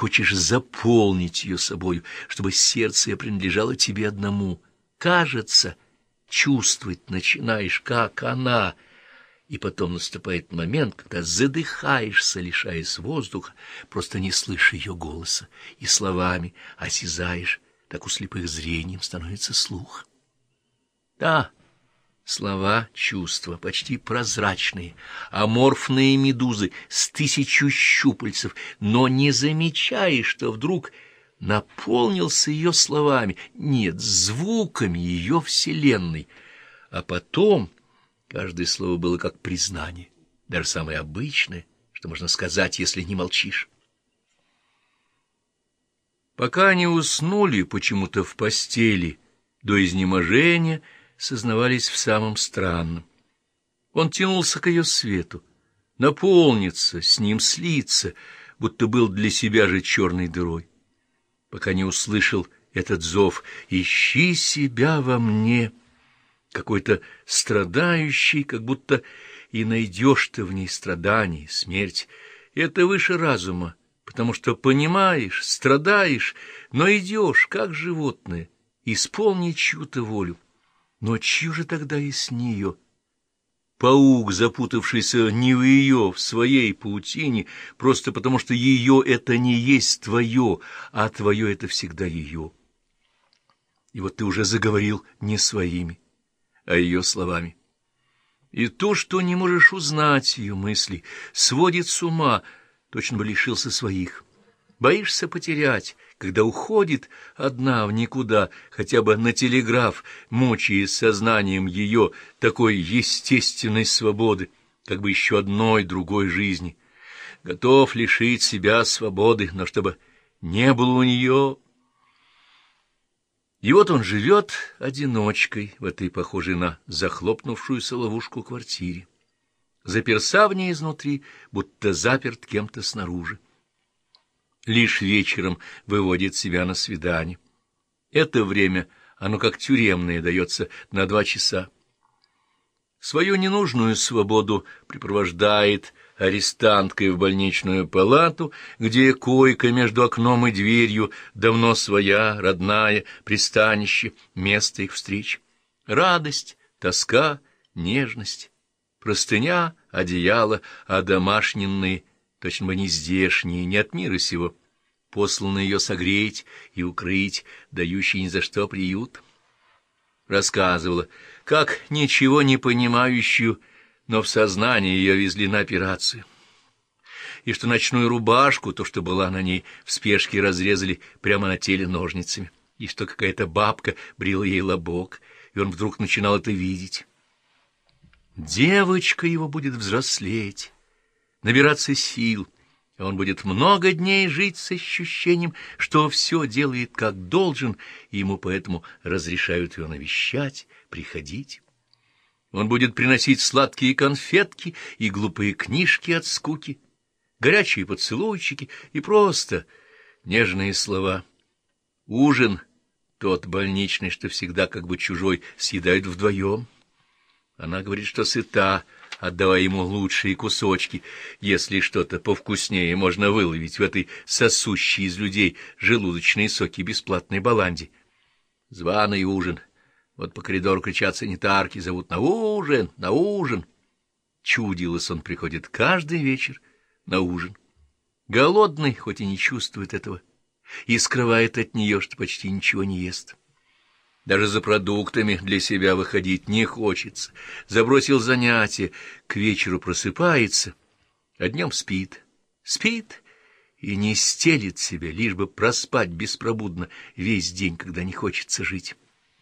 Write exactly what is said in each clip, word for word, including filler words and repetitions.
хочешь заполнить ее собою, чтобы сердце ее принадлежало тебе одному. Кажется, чувствовать начинаешь, как она, и потом наступает момент, когда задыхаешься, лишаясь воздуха, просто не слыша ее голоса, и словами осязаешь, так у слепых зрением становится слух. Да, слова, чувства, почти прозрачные, аморфные медузы с тысячу щупальцев, но не замечаешь, что вдруг наполнился ее словами, нет, звуками ее вселенной, а потом каждое слово было как признание, даже самое обычное, что можно сказать, если не молчишь. Пока они уснули почему-то в постели, до изнеможения сознавались в самом странном. Он тянулся к ее свету, наполниться, с ним слиться, будто был для себя же черной дырой. Пока не услышал этот зов «Ищи себя во мне», какой-то страдающий, как будто и найдешь ты в ней страдание, смерть. Это выше разума, потому что понимаешь, страдаешь, но идешь, как животное, исполнить чью-то волю. Но чью же тогда и с нее? Паук, запутавшийся не в ее, в своей паутине, просто потому что ее это не есть твое, а твое это всегда ее. И вот ты уже заговорил не своими, а ее словами. И то, что не можешь узнать ее мысли, сводит с ума, точно бы лишился своих. Боишься потерять, когда уходит одна в никуда, хотя бы на телеграф, мучаясь сознанием ее такой естественной свободы, как бы еще одной другой жизни. Готов лишить себя свободы, но чтобы не было у нее... И вот он живет одиночкой в этой, похожей на захлопнувшуюся ловушку, квартире. Заперся в ней изнутри, будто заперт кем-то снаружи. Лишь вечером выводит себя на свидание. Это время, оно как тюремное, дается на два часа. Свою ненужную свободу припровождает арестанткой в больничную палату, где койка между окном и дверью давно своя, родная, пристанище, место их встреч. Радость, тоска, нежность, простыня, одеяло, одомашненные, точно бы не здешние, не от мира сего, посланные ее согреть и укрыть, дающие ни за что приют. Рассказывала, как ничего не понимающую, но в сознании ее везли на операцию, и что ночную рубашку, то, что была на ней, в спешке разрезали прямо на теле ножницами, и что какая-то бабка брила ей лобок, и он вдруг начинал это видеть. Девочка его будет взрослеть, набираться сил, и он будет много дней жить с ощущением, что все делает как должен, и ему поэтому разрешают ее навещать, приходить. Он будет приносить сладкие конфетки и глупые книжки от скуки, горячие поцелуйчики и просто нежные слова. Ужин тот больничный, что всегда как бы чужой, съедают вдвоем. Она говорит, что сыта, отдавая ему лучшие кусочки, если что-то повкуснее можно выловить в этой сосущей из людей желудочные соки бесплатной баланде. Званый ужин. Вот по коридору кричат санитарки, зовут на ужин, на ужин. Чудилось, он приходит каждый вечер на ужин. Голодный, хоть и не чувствует этого, и скрывает от нее, что почти ничего не ест. Даже за продуктами для себя выходить не хочется. Забросил занятия, к вечеру просыпается, а днем спит. Спит и не стелит себя, лишь бы проспать беспробудно весь день, когда не хочется жить.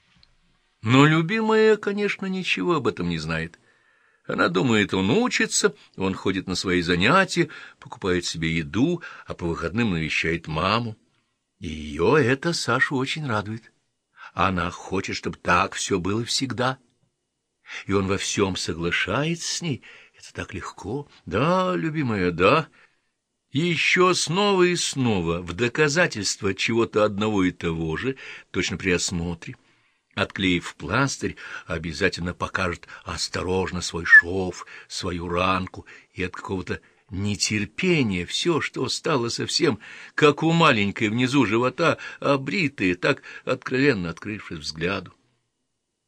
Но любимая, конечно, ничего об этом не знает. Она думает, он учится, он ходит на свои занятия, покупает себе еду, а по выходным навещает маму. И ее это Сашу очень радует. Она хочет, чтобы так все было всегда. И он во всем соглашается с ней. Это так легко. Да, любимая, да. И еще снова и снова, в доказательство чего-то одного и того же, точно при осмотре, отклеив пластырь, обязательно покажет осторожно свой шов, свою ранку, и от какого-то нетерпение, все, что стало совсем, как у маленькой внизу живота, обритые, так откровенно открывшись взгляду.